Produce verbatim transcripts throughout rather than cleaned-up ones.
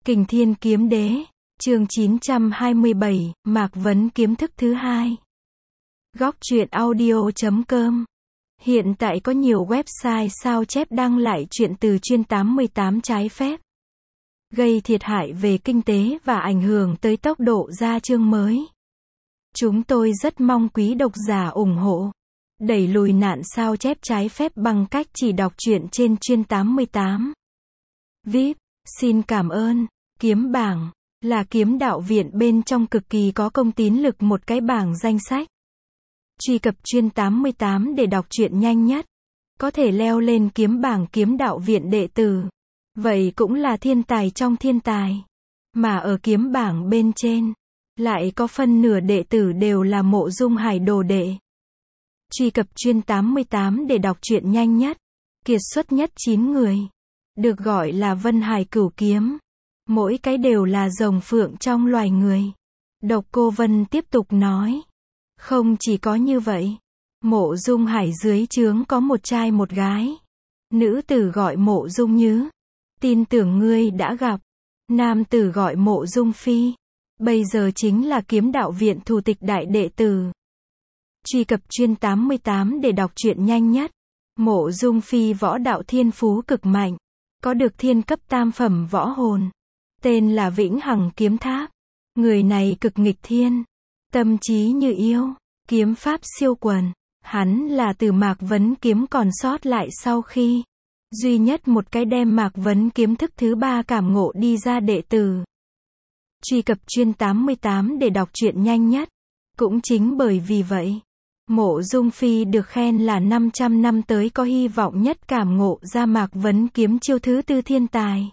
Kình Thiên Kiếm Đế, chương chín trăm hai mươi bảy, Mạc Vấn kiếm thức thứ hai. Góc truyện audio chấm com. Hiện tại có nhiều website sao chép đăng lại truyện từ chuyên tám mươi tám trái phép, gây thiệt hại về kinh tế và ảnh hưởng tới tốc độ ra chương mới. Chúng tôi rất mong quý độc giả ủng hộ, đẩy lùi nạn sao chép trái phép bằng cách chỉ đọc truyện trên chuyên tám mươi tám. vê i pê, xin cảm ơn. Kiếm bảng là kiếm đạo viện bên trong cực kỳ có công tín lực một cái bảng danh sách. Truy cập chuyên tám mươi tám để đọc truyện nhanh nhất, có thể leo lên kiếm bảng kiếm đạo viện đệ tử. Vậy cũng là thiên tài trong thiên tài. Mà ở kiếm bảng bên trên, lại có phân nửa đệ tử đều là Mộ Dung Hải đồ đệ. Truy cập chuyên tám mươi tám để đọc truyện nhanh nhất, kiệt xuất nhất chín người, được gọi là Vân Hải Cửu Kiếm. Mỗi cái đều là rồng phượng trong loài người. Độc Cô Vân tiếp tục nói. Không chỉ có như vậy, Mộ Dung Hải dưới trướng có một trai một gái. Nữ tử gọi Mộ Dung Nhứ, tin tưởng ngươi đã gặp. Nam tử gọi Mộ Dung Phi, bây giờ chính là kiếm đạo viện thủ tịch đại đệ tử. Truy cập chuyên tám mươi tám để đọc truyện nhanh nhất. Mộ Dung Phi võ đạo thiên phú cực mạnh, có được thiên cấp tam phẩm võ hồn, tên là Vĩnh Hằng Kiếm Tháp. Người này cực nghịch thiên, tâm trí như yêu, kiếm pháp siêu quần. Hắn là từ Mạc Vấn kiếm còn sót lại sau khi duy nhất một cái đem Mạc Vấn kiếm thức thứ ba cảm ngộ đi ra đệ tử. Truy cập chuyên tám mươi tám để đọc truyện nhanh nhất. Cũng chính bởi vì vậy, Mộ Dung Phi được khen là năm trăm năm tới có hy vọng nhất cảm ngộ ra Mạc Vấn kiếm chiêu thứ tư thiên tài.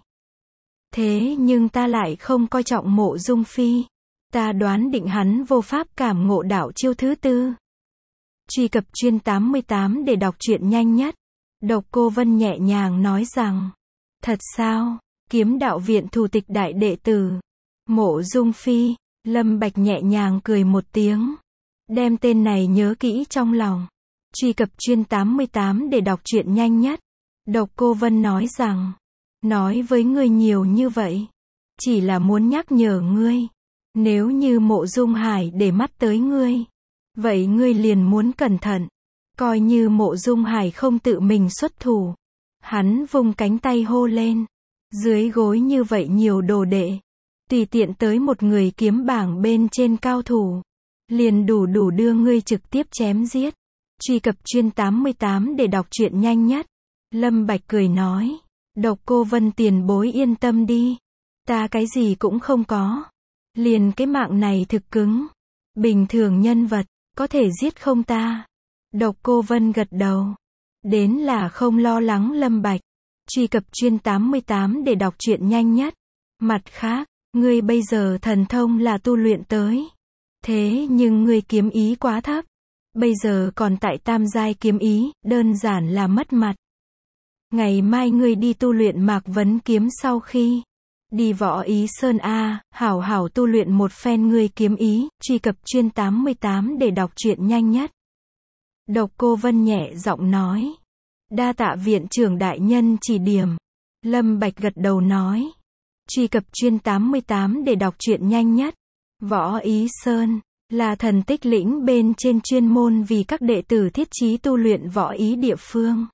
Thế nhưng ta lại không coi trọng Mộ Dung Phi. Ta đoán định hắn vô pháp cảm ngộ đạo chiêu thứ tư. Truy cập chuyên tám mươi tám để đọc truyện nhanh nhất. Độc Cô Vân nhẹ nhàng nói rằng, thật sao, kiếm đạo viện thủ tịch đại đệ tử, Mộ Dung Phi. Lâm Bạch nhẹ nhàng cười một tiếng, đem tên này nhớ kỹ trong lòng. Truy cập chuyên tám mươi tám để đọc truyện nhanh nhất. Độc Cô Vân nói rằng, nói với ngươi nhiều như vậy, chỉ là muốn nhắc nhở ngươi, nếu như Mộ Dung Hải để mắt tới ngươi, vậy ngươi liền muốn cẩn thận. Coi như Mộ Dung Hải không tự mình xuất thủ, hắn vung cánh tay hô lên, dưới gối như vậy nhiều đồ đệ, tùy tiện tới một người kiếm bảng bên trên cao thủ, liền đủ đủ đưa ngươi trực tiếp chém giết. Truy cập chuyên tám mươi tám để đọc truyện nhanh nhất. Lâm Bạch cười nói, Độc Cô Vân tiền bối yên tâm đi, ta cái gì cũng không có, liền cái mạng này thực cứng, bình thường nhân vật có thể giết không ta? Độc Cô Vân gật đầu, đến là không lo lắng Lâm Bạch. Truy cập chuyên tám mươi tám để đọc truyện nhanh nhất. Mặt khác, ngươi bây giờ thần thông là tu luyện tới, thế nhưng ngươi kiếm ý quá thấp, bây giờ còn tại tam giai kiếm ý, đơn giản là mất mặt. Ngày mai ngươi đi tu luyện Mạc Vấn kiếm sau khi đi Võ Ý Sơn a, hảo hảo tu luyện một phen ngươi kiếm ý. Truy cập chuyên tám mươi tám để đọc truyện nhanh nhất. Độc Cô Vân nhẹ giọng nói, đa tạ viện trưởng đại nhân chỉ điểm. Lâm Bạch gật đầu nói, truy cập chuyên tám mươi tám để đọc truyện nhanh nhất. Võ Ý Sơn là thần tích lĩnh bên trên chuyên môn vì các đệ tử thiết chí tu luyện võ ý địa phương.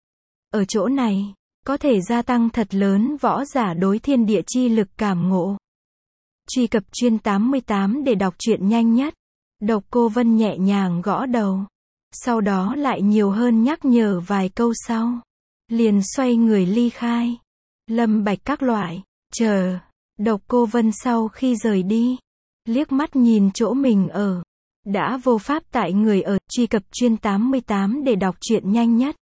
Ở chỗ này, có thể gia tăng thật lớn võ giả đối thiên địa chi lực cảm ngộ. Truy cập chuyên tám mươi tám để đọc truyện nhanh nhất. Độc Cô Vân nhẹ nhàng gõ đầu, sau đó lại nhiều hơn nhắc nhở vài câu sau, liền xoay người ly khai. Lâm Bạch các loại, chờ. Độc Cô Vân sau khi rời đi, liếc mắt nhìn chỗ mình ở, đã vô pháp tại người ở. Truy cập chuyên tám mươi tám để đọc truyện nhanh nhất.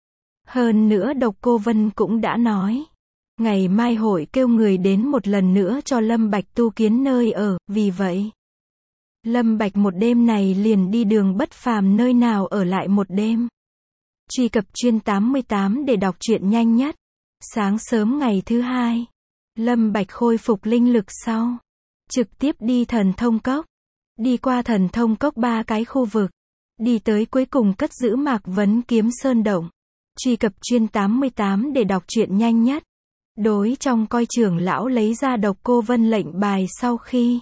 Hơn nữa Độc Cô Vân cũng đã nói, ngày mai hội kêu người đến một lần nữa cho Lâm Bạch tu kiến nơi ở, vì vậy Lâm Bạch một đêm này liền đi Đường Bất Phàm nơi nào ở lại một đêm. Truy cập chuyên tám mươi tám để đọc truyện nhanh nhất. Sáng sớm ngày thứ hai, Lâm Bạch khôi phục linh lực sau, trực tiếp đi Thần Thông Cốc. Đi qua Thần Thông Cốc ba cái khu vực, đi tới cuối cùng cất giữ Mạc Vấn kiếm sơn động. Truy cập chuyên tám mươi tám để đọc truyện nhanh nhất. Đối trong coi trưởng lão lấy ra độc cô vân lệnh bài sau khi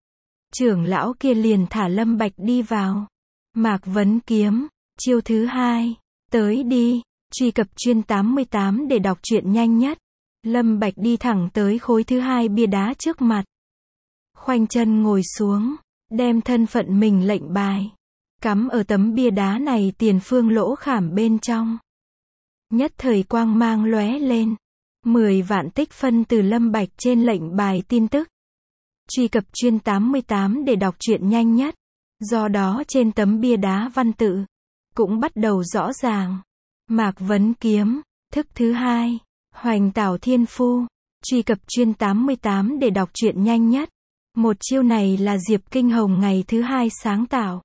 trưởng lão kia liền thả Lâm Bạch đi vào. Mạc Vấn Kiếm, chiêu thứ hai, tới đi, truy cập chuyên tám mươi tám để đọc truyện nhanh nhất. Lâm Bạch đi thẳng tới khối thứ hai bia đá trước mặt. Khoanh chân ngồi xuống, đem thân phận mình lệnh bài cắm ở tấm bia đá này tiền phương lỗ khảm bên trong. Nhất thời quang mang lóe lên. mười vạn tích phân từ Lâm Bạch trên lệnh bài tin tức. Truy cập chuyên tám mươi tám để đọc truyện nhanh nhất. Do đó trên tấm bia đá văn tự cũng bắt đầu rõ ràng. Mạc Vấn Kiếm, thức thứ hai, Hoành Tảo Thiên Phu. Truy cập chuyên tám mươi tám để đọc truyện nhanh nhất. Một chiêu này là Diệp Kinh Hồng ngày thứ hai sáng tạo.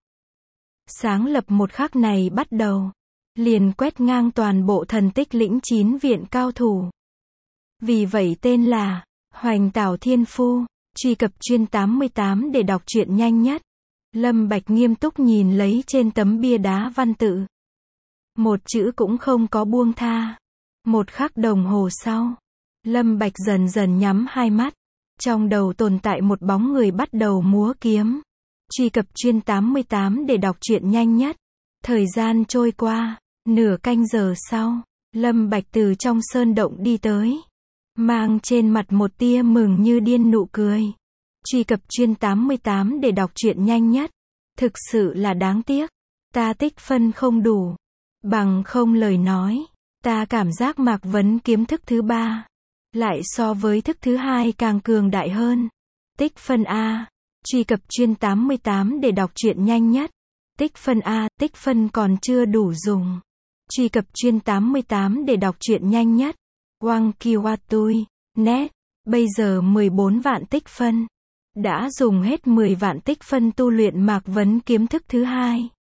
Sáng lập một khắc này bắt đầu, liền quét ngang toàn bộ thần tích lĩnh chín viện cao thủ. Vì vậy tên là Hoành Tảo Thiên Phu. Truy cập chuyên tám mươi tám để đọc truyện nhanh nhất. Lâm Bạch nghiêm túc nhìn lấy trên tấm bia đá văn tự. Một chữ cũng không có buông tha. Một khắc đồng hồ sau, Lâm Bạch dần dần nhắm hai mắt. Trong đầu tồn tại một bóng người bắt đầu múa kiếm. Truy cập chuyên tám mươi tám để đọc truyện nhanh nhất. Thời gian trôi qua, nửa canh giờ sau, Lâm Bạch từ trong sơn động đi tới. Mang trên mặt một tia mừng như điên nụ cười. Truy cập chuyên tám mươi tám để đọc truyện nhanh nhất. Thực sự là đáng tiếc. Ta tích phân không đủ. Bằng không lời nói, ta cảm giác Mạc Vấn Kiếm thức thứ ba lại so với thức thứ hai càng cường đại hơn. Tích phân A. Truy cập chuyên tám mươi tám để đọc truyện nhanh nhất. Tích phân A, tích phân còn chưa đủ dùng. Truy cập chuyên tám mươi tám để đọc truyện nhanh nhất. Wang Kiwatui, net, bây giờ mười bốn vạn tích phân. Đã dùng hết mười vạn tích phân tu luyện Mạc Vấn Kiếm thức thứ hai.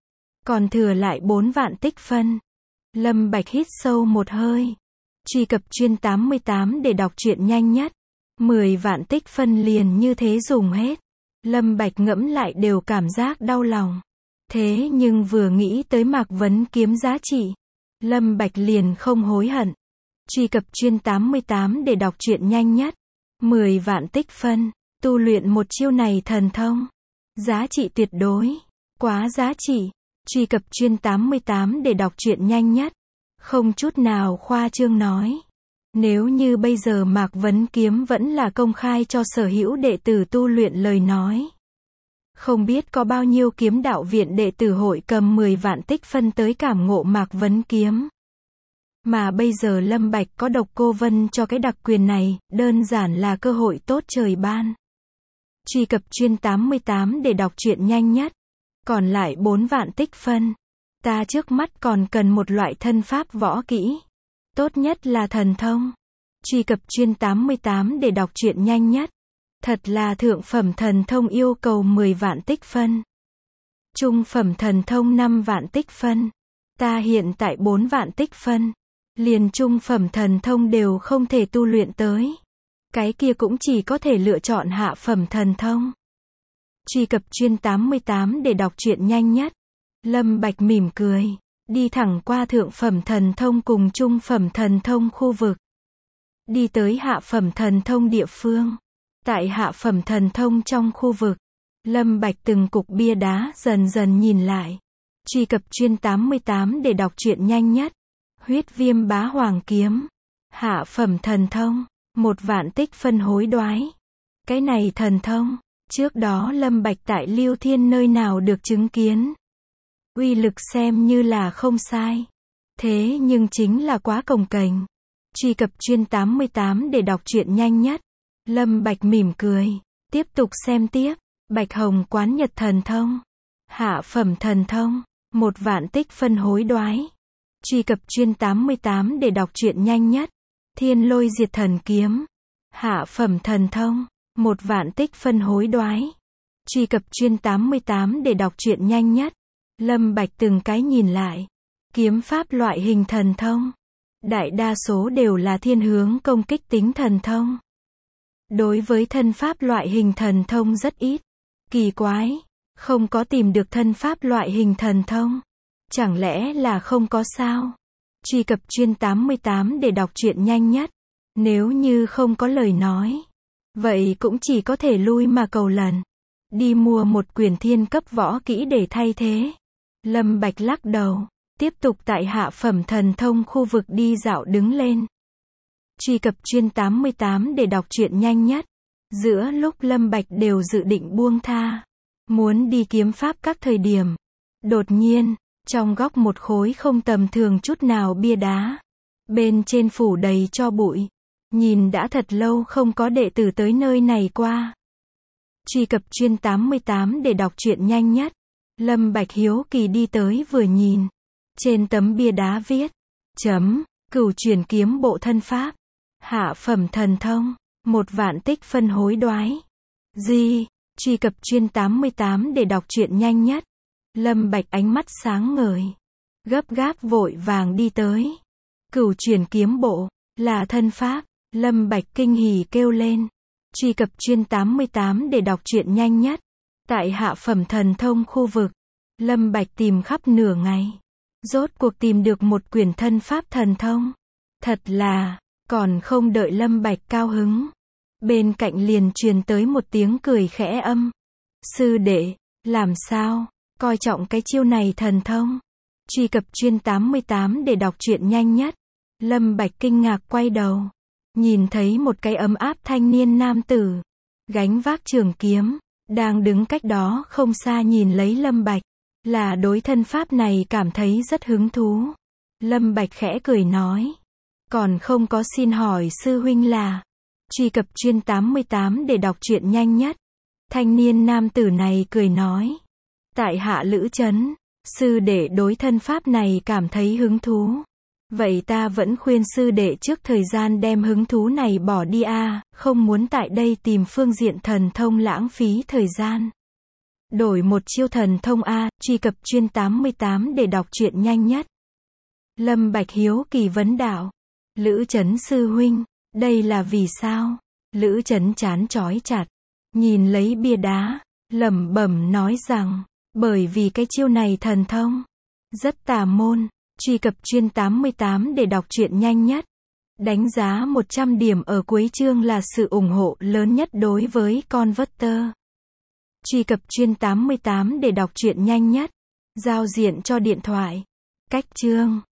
Còn thừa lại bốn vạn tích phân. Lâm Bạch hít sâu một hơi. Truy cập chuyên tám mươi tám để đọc truyện nhanh nhất. mười vạn tích phân liền như thế dùng hết. Lâm Bạch ngẫm lại đều cảm giác đau lòng. Thế nhưng vừa nghĩ tới Mạc Vấn Kiếm giá trị, Lâm Bạch liền không hối hận. Truy cập chuyên tám mươi tám để đọc truyện nhanh nhất. mười vạn tích phân, tu luyện một chiêu này thần thông. Giá trị tuyệt đối, quá giá trị. Truy cập chuyên tám mươi tám để đọc truyện nhanh nhất. Không chút nào khoa trương nói. Nếu như bây giờ Mạc Vấn Kiếm vẫn là công khai cho sở hữu đệ tử tu luyện lời nói, không biết có bao nhiêu kiếm đạo viện đệ tử hội cầm mười vạn tích phân tới cảm ngộ Mạc Vấn Kiếm. Mà bây giờ Lâm Bạch có độc cô vân cho cái đặc quyền này, đơn giản là cơ hội tốt trời ban. Truy cập chuyên tám mươi tám để đọc truyện nhanh nhất. Còn lại bốn vạn tích phân. Ta trước mắt còn cần một loại thân pháp võ kỹ. Tốt nhất là thần thông. Truy cập chuyên tám mươi tám để đọc truyện nhanh nhất. Thật là thượng phẩm thần thông yêu cầu mười vạn tích phân. Trung phẩm thần thông năm vạn tích phân. Ta hiện tại bốn vạn tích phân. Liền trung phẩm thần thông đều không thể tu luyện tới. Cái kia cũng chỉ có thể lựa chọn hạ phẩm thần thông. Truy cập chuyên tám mươi tám để đọc truyện nhanh nhất. Lâm Bạch mỉm cười, đi thẳng qua thượng phẩm thần thông cùng trung phẩm thần thông khu vực. Đi tới hạ phẩm thần thông địa phương. Tại hạ phẩm thần thông trong khu vực, Lâm Bạch từng cục bia đá dần dần nhìn lại. Truy cập chuyên tám mươi tám để đọc truyện nhanh nhất. Huyết Viêm Bá Hoàng Kiếm. Hạ phẩm thần thông, một vạn tích phân hối đoái. Cái này thần thông, trước đó Lâm Bạch tại Lưu Thiên nơi nào được chứng kiến. Uy lực xem như là không sai. Thế nhưng chính là quá cồng kềnh. Truy cập chuyên tám mươi tám để đọc truyện nhanh nhất. Lâm Bạch mỉm cười, tiếp tục xem tiếp. Bạch Hồng Quán Nhật thần thông. Hạ phẩm thần thông, một vạn tích phân hối đoái. Truy cập chuyên tám mươi tám để đọc truyện nhanh nhất. Thiên Lôi Diệt Thần Kiếm. Hạ phẩm thần thông, một vạn tích phân hối đoái. Truy cập chuyên tám mươi tám để đọc truyện nhanh nhất. Lâm Bạch từng cái nhìn lại. Kiếm pháp loại hình thần thông. Đại đa số đều là thiên hướng công kích tính thần thông. Đối với thân pháp loại hình thần thông rất ít. Kỳ quái, không có tìm được thân pháp loại hình thần thông. Chẳng lẽ là không có sao? Truy cập chuyên tám mươi tám để đọc truyện nhanh nhất. Nếu như không có lời nói, vậy cũng chỉ có thể lui mà cầu lần. Đi mua một quyển thiên cấp võ kỹ để thay thế. Lâm Bạch lắc đầu, tiếp tục tại hạ phẩm thần thông khu vực đi dạo đứng lên. Truy cập chuyên tám mươi tám để đọc truyện nhanh nhất. Giữa lúc Lâm Bạch đều dự định buông tha, muốn đi kiếm pháp các thời điểm. Đột nhiên, trong góc một khối không tầm thường chút nào bia đá. Bên trên phủ đầy cho bụi. Nhìn đã thật lâu không có đệ tử tới nơi này qua. Truy cập chuyên tám mươi tám để đọc truyện nhanh nhất. Lâm Bạch hiếu kỳ đi tới vừa nhìn. Trên tấm bia đá viết. Chấm, cửu chuyển kiếm bộ thân pháp. Hạ phẩm thần thông. Một vạn tích phân hối đoái. Gì? Truy cập chuyên tám mươi tám để đọc truyện nhanh nhất. Lâm Bạch ánh mắt sáng ngời. Gấp gáp vội vàng đi tới. Cửu chuyển kiếm bộ. Là thân pháp. Lâm Bạch kinh hỉ kêu lên. Truy cập chuyên tám mươi tám để đọc truyện nhanh nhất. Tại hạ phẩm thần thông khu vực. Lâm Bạch tìm khắp nửa ngày. Rốt cuộc tìm được một quyển thân pháp thần thông. Thật là, còn không đợi Lâm Bạch cao hứng. Bên cạnh liền truyền tới một tiếng cười khẽ âm. Sư đệ, làm sao, coi trọng cái chiêu này thần thông. Truy cập chuyên tám mươi tám để đọc truyện nhanh nhất. Lâm Bạch kinh ngạc quay đầu. Nhìn thấy một cái ấm áp thanh niên nam tử. Gánh vác trường kiếm. Đang đứng cách đó không xa nhìn lấy Lâm Bạch. Là đối thân pháp này cảm thấy rất hứng thú. Lâm Bạch khẽ cười nói. Còn không có xin hỏi sư huynh là. Truy cập chuyên tám mươi tám để đọc truyện nhanh nhất. Thanh niên nam tử này cười nói. Tại hạ Lữ Chấn. Sư đệ đối thân pháp này cảm thấy hứng thú. Vậy ta vẫn khuyên sư đệ trước thời gian đem hứng thú này bỏ đi a, không muốn tại đây tìm phương diện thần thông lãng phí thời gian. Đổi một chiêu thần thông a, truy cập chuyên tám mươi tám để đọc truyện nhanh nhất. Lâm Bạch hiếu kỳ vấn đạo. Lữ Chấn sư huynh, đây là vì sao? Lữ Chấn chán chói chặt, nhìn lấy bia đá, lẩm bẩm nói rằng, bởi vì cái chiêu này thần thông rất tà môn. Truy cập chuyên tám mươi tám để đọc truyện nhanh nhất. Đánh giá một trăm điểm ở cuối chương là sự ủng hộ lớn nhất đối với Converter. Truy cập chuyên tám mươi tám để đọc truyện nhanh nhất. Giao diện cho điện thoại. Cách chương